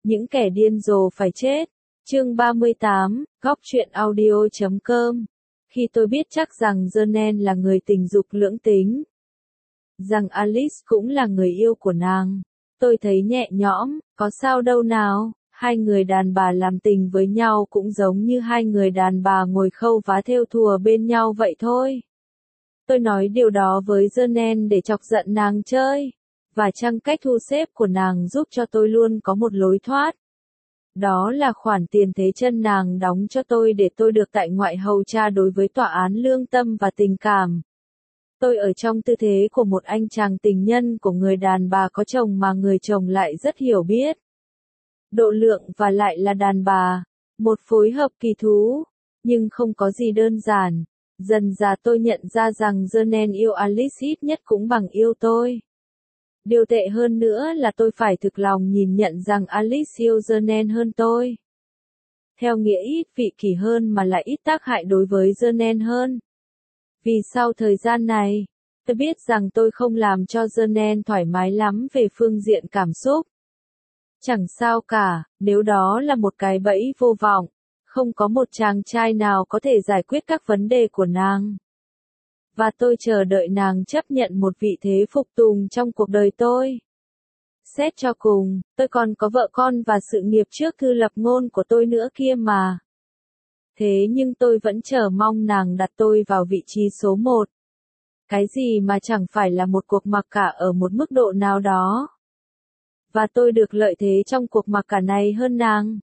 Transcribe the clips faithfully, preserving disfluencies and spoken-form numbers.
Những kẻ điên rồ phải chết. Chương ba mươi tám, góc truyện audio chấm com. Khi tôi biết chắc rằng Joanne là người tình dục lưỡng tính, rằng Alice cũng là người yêu của nàng, tôi thấy nhẹ nhõm, có sao đâu nào, hai người đàn bà làm tình với nhau cũng giống như hai người đàn bà ngồi khâu vá thêu thùa bên nhau vậy thôi. Tôi nói điều đó với Joanne để chọc giận nàng chơi, và chăng cách thu xếp của nàng giúp cho tôi luôn có một lối thoát. Đó là khoản tiền thế chân nàng đóng cho tôi để tôi được tại ngoại hầu cha đối với tòa án lương tâm và tình cảm. Tôi ở trong tư thế của một anh chàng tình nhân của người đàn bà có chồng mà người chồng lại rất hiểu biết, độ lượng và lại là đàn bà, một phối hợp kỳ thú, nhưng không có gì đơn giản. Dần dà tôi nhận ra rằng Joanne yêu Alice ít nhất cũng bằng yêu tôi. Điều tệ hơn nữa là tôi phải thực lòng nhìn nhận rằng Alice yêu Joanne hơn tôi. Theo nghĩa ít vị kỷ hơn mà lại ít tác hại đối với Joanne hơn. Vì sau thời gian này, tôi biết rằng tôi không làm cho Joanne thoải mái lắm về phương diện cảm xúc. Chẳng sao cả, nếu đó là một cái bẫy vô vọng, không có một chàng trai nào có thể giải quyết các vấn đề của nàng. Và tôi chờ đợi nàng chấp nhận một vị thế phục tùng trong cuộc đời tôi. Xét cho cùng, tôi còn có vợ con và sự nghiệp trước thư lập ngôn của tôi nữa kia mà. Thế nhưng tôi vẫn chờ mong nàng đặt tôi vào vị trí số một. Cái gì mà chẳng phải là một cuộc mặc cả ở một mức độ nào đó. Và tôi được lợi thế trong cuộc mặc cả này hơn nàng.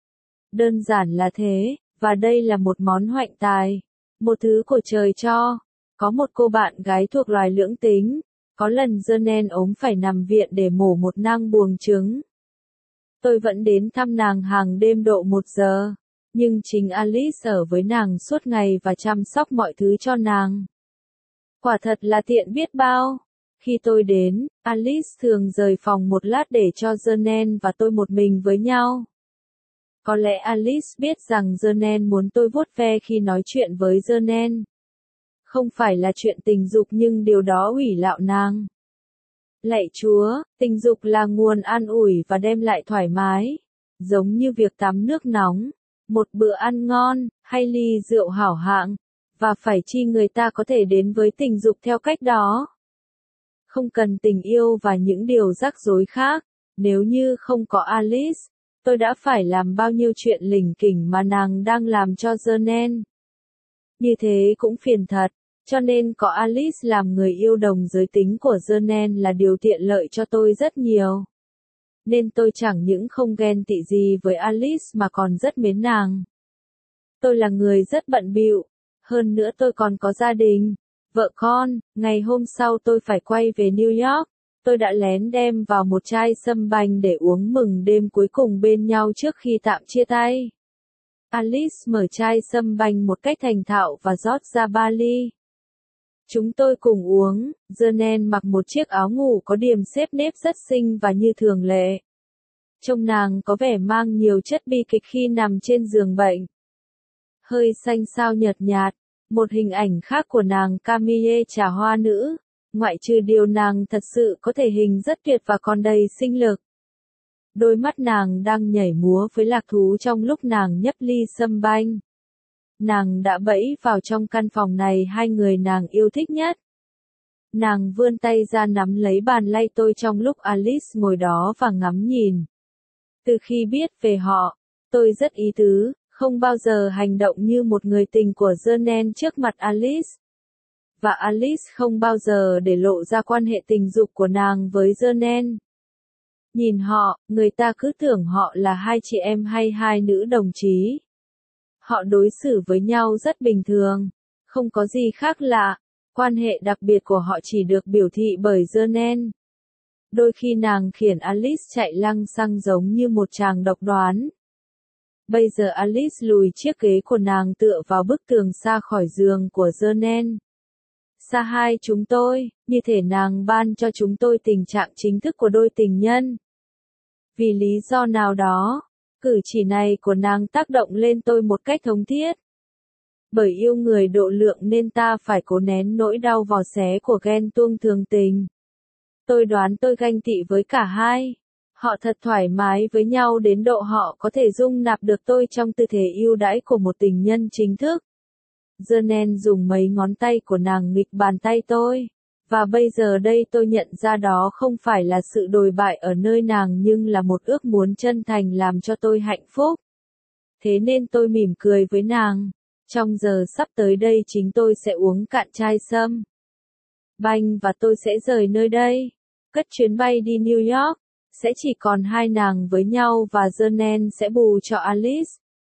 Đơn giản là thế, và đây là một món hoạnh tài, một thứ của trời cho. Có một cô bạn gái thuộc loài lưỡng tính, có lần Joanne ốm phải nằm viện để mổ một nang buồng trứng. Tôi vẫn đến thăm nàng hàng đêm độ một giờ, nhưng chính Alice ở với nàng suốt ngày và chăm sóc mọi thứ cho nàng. Quả thật là tiện biết bao. Khi tôi đến, Alice thường rời phòng một lát để cho Joanne và tôi một mình với nhau. Có lẽ Alice biết rằng Joanne muốn tôi vuốt ve khi nói chuyện với Joanne. Không phải là chuyện tình dục nhưng điều đó ủy lạo nàng. Lạy Chúa, tình dục là nguồn an ủi và đem lại thoải mái, giống như việc tắm nước nóng, một bữa ăn ngon, hay ly rượu hảo hạng, và phải chi người ta có thể đến với tình dục theo cách đó. Không cần tình yêu và những điều rắc rối khác, nếu như không có Alice, tôi đã phải làm bao nhiêu chuyện lỉnh kỉnh mà nàng đang làm cho Joanne. Như thế cũng phiền thật. Cho nên có Alice làm người yêu đồng giới tính của Joanne là điều tiện lợi cho tôi rất nhiều. Nên tôi chẳng những không ghen tị gì với Alice mà còn rất mến nàng. Tôi là người rất bận bịu, hơn nữa tôi còn có gia đình, vợ con. Ngày hôm sau tôi phải quay về New York, tôi đã lén đem vào một chai sâm banh để uống mừng đêm cuối cùng bên nhau trước khi tạm chia tay. Alice mở chai sâm banh một cách thành thạo và rót ra ba ly. Chúng tôi cùng uống. Joanne mặc một chiếc áo ngủ có điểm xếp nếp rất xinh và như thường lệ. Trông nàng có vẻ mang nhiều chất bi kịch khi nằm trên giường bệnh. Hơi xanh xao nhợt nhạt, một hình ảnh khác của nàng Camille trà hoa nữ, ngoại trừ điều nàng thật sự có thể hình rất tuyệt và còn đầy sinh lực. Đôi mắt nàng đang nhảy múa với lạc thú trong lúc nàng nhấp ly sâm banh. Nàng đã bẫy vào trong căn phòng này hai người nàng yêu thích nhất. Nàng vươn tay ra nắm lấy bàn lay tôi trong lúc Alice ngồi đó và ngắm nhìn. Từ khi biết về họ, tôi rất ý tứ, không bao giờ hành động như một người tình của Joanne trước mặt Alice. Và Alice không bao giờ để lộ ra quan hệ tình dục của nàng với Joanne. Nhìn họ, người ta cứ tưởng họ là hai chị em hay hai nữ đồng chí. Họ đối xử với nhau rất bình thường, không có gì khác lạ, quan hệ đặc biệt của họ chỉ được biểu thị bởi Joanne. Đôi khi nàng khiển Alice chạy lăng xăng giống như một chàng độc đoán. Bây giờ Alice lùi chiếc ghế của nàng tựa vào bức tường xa khỏi giường của Joanne. Xa hai chúng tôi, như thể nàng ban cho chúng tôi tình trạng chính thức của đôi tình nhân. Vì lý do nào đó, cử chỉ này của nàng tác động lên tôi một cách thống thiết. Bởi yêu người độ lượng nên ta phải cố nén nỗi đau vò xé của ghen tuông thường tình. Tôi đoán tôi ganh tị với cả hai. Họ thật thoải mái với nhau đến độ họ có thể dung nạp được tôi trong tư thế ưu đãi của một tình nhân chính thức. Jenen dùng mấy ngón tay của nàng nghịch bàn tay tôi. Và bây giờ đây tôi nhận ra đó không phải là sự đồi bại ở nơi nàng nhưng là một ước muốn chân thành làm cho tôi hạnh phúc. Thế nên tôi mỉm cười với nàng. Trong giờ sắp tới đây chính tôi sẽ uống cạn chai sâm banh và tôi sẽ rời nơi đây. Cất chuyến bay đi New York. Sẽ chỉ còn hai nàng với nhau và Jenen sẽ bù cho Alice.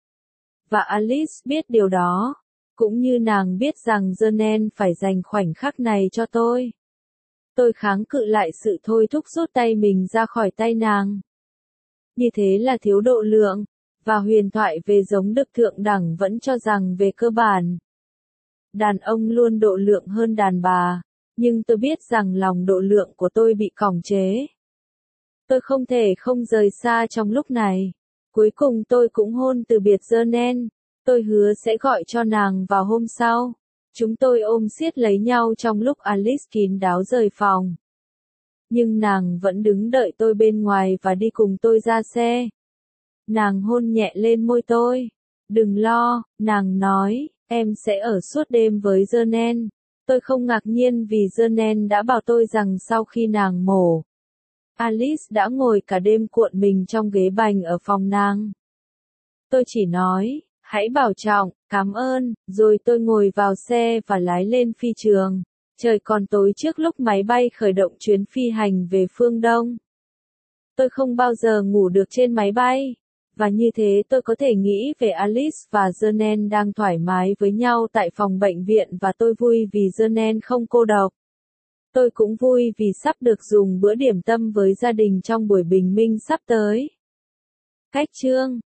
Và Alice biết điều đó. Cũng như nàng biết rằng Jenen phải dành khoảnh khắc này cho tôi. Tôi kháng cự lại sự thôi thúc rút tay mình ra khỏi tay nàng. Như thế là thiếu độ lượng, và huyền thoại về giống đực thượng đẳng vẫn cho rằng về cơ bản, đàn ông luôn độ lượng hơn đàn bà, nhưng tôi biết rằng lòng độ lượng của tôi bị còng chế. Tôi không thể không rời xa trong lúc này. Cuối cùng tôi cũng hôn từ biệt Jenen. Tôi hứa sẽ gọi cho nàng vào hôm sau. Chúng tôi ôm siết lấy nhau trong lúc Alice kín đáo rời phòng. Nhưng nàng vẫn đứng đợi tôi bên ngoài và đi cùng tôi ra xe. Nàng hôn nhẹ lên môi tôi. Đừng lo, nàng nói, em sẽ ở suốt đêm với Jenen. Tôi không ngạc nhiên vì Jenen đã bảo tôi rằng sau khi nàng mổ, Alice đã ngồi cả đêm cuộn mình trong ghế bành ở phòng nàng. Tôi chỉ nói, hãy bảo trọng, cảm ơn, rồi tôi ngồi vào xe và lái lên phi trường. Trời còn tối trước lúc máy bay khởi động chuyến phi hành về phương Đông. Tôi không bao giờ ngủ được trên máy bay. Và như thế tôi có thể nghĩ về Alice và Jenen đang thoải mái với nhau tại phòng bệnh viện và tôi vui vì Jenen không cô độc. Tôi cũng vui vì sắp được dùng bữa điểm tâm với gia đình trong buổi bình minh sắp tới. Cách chương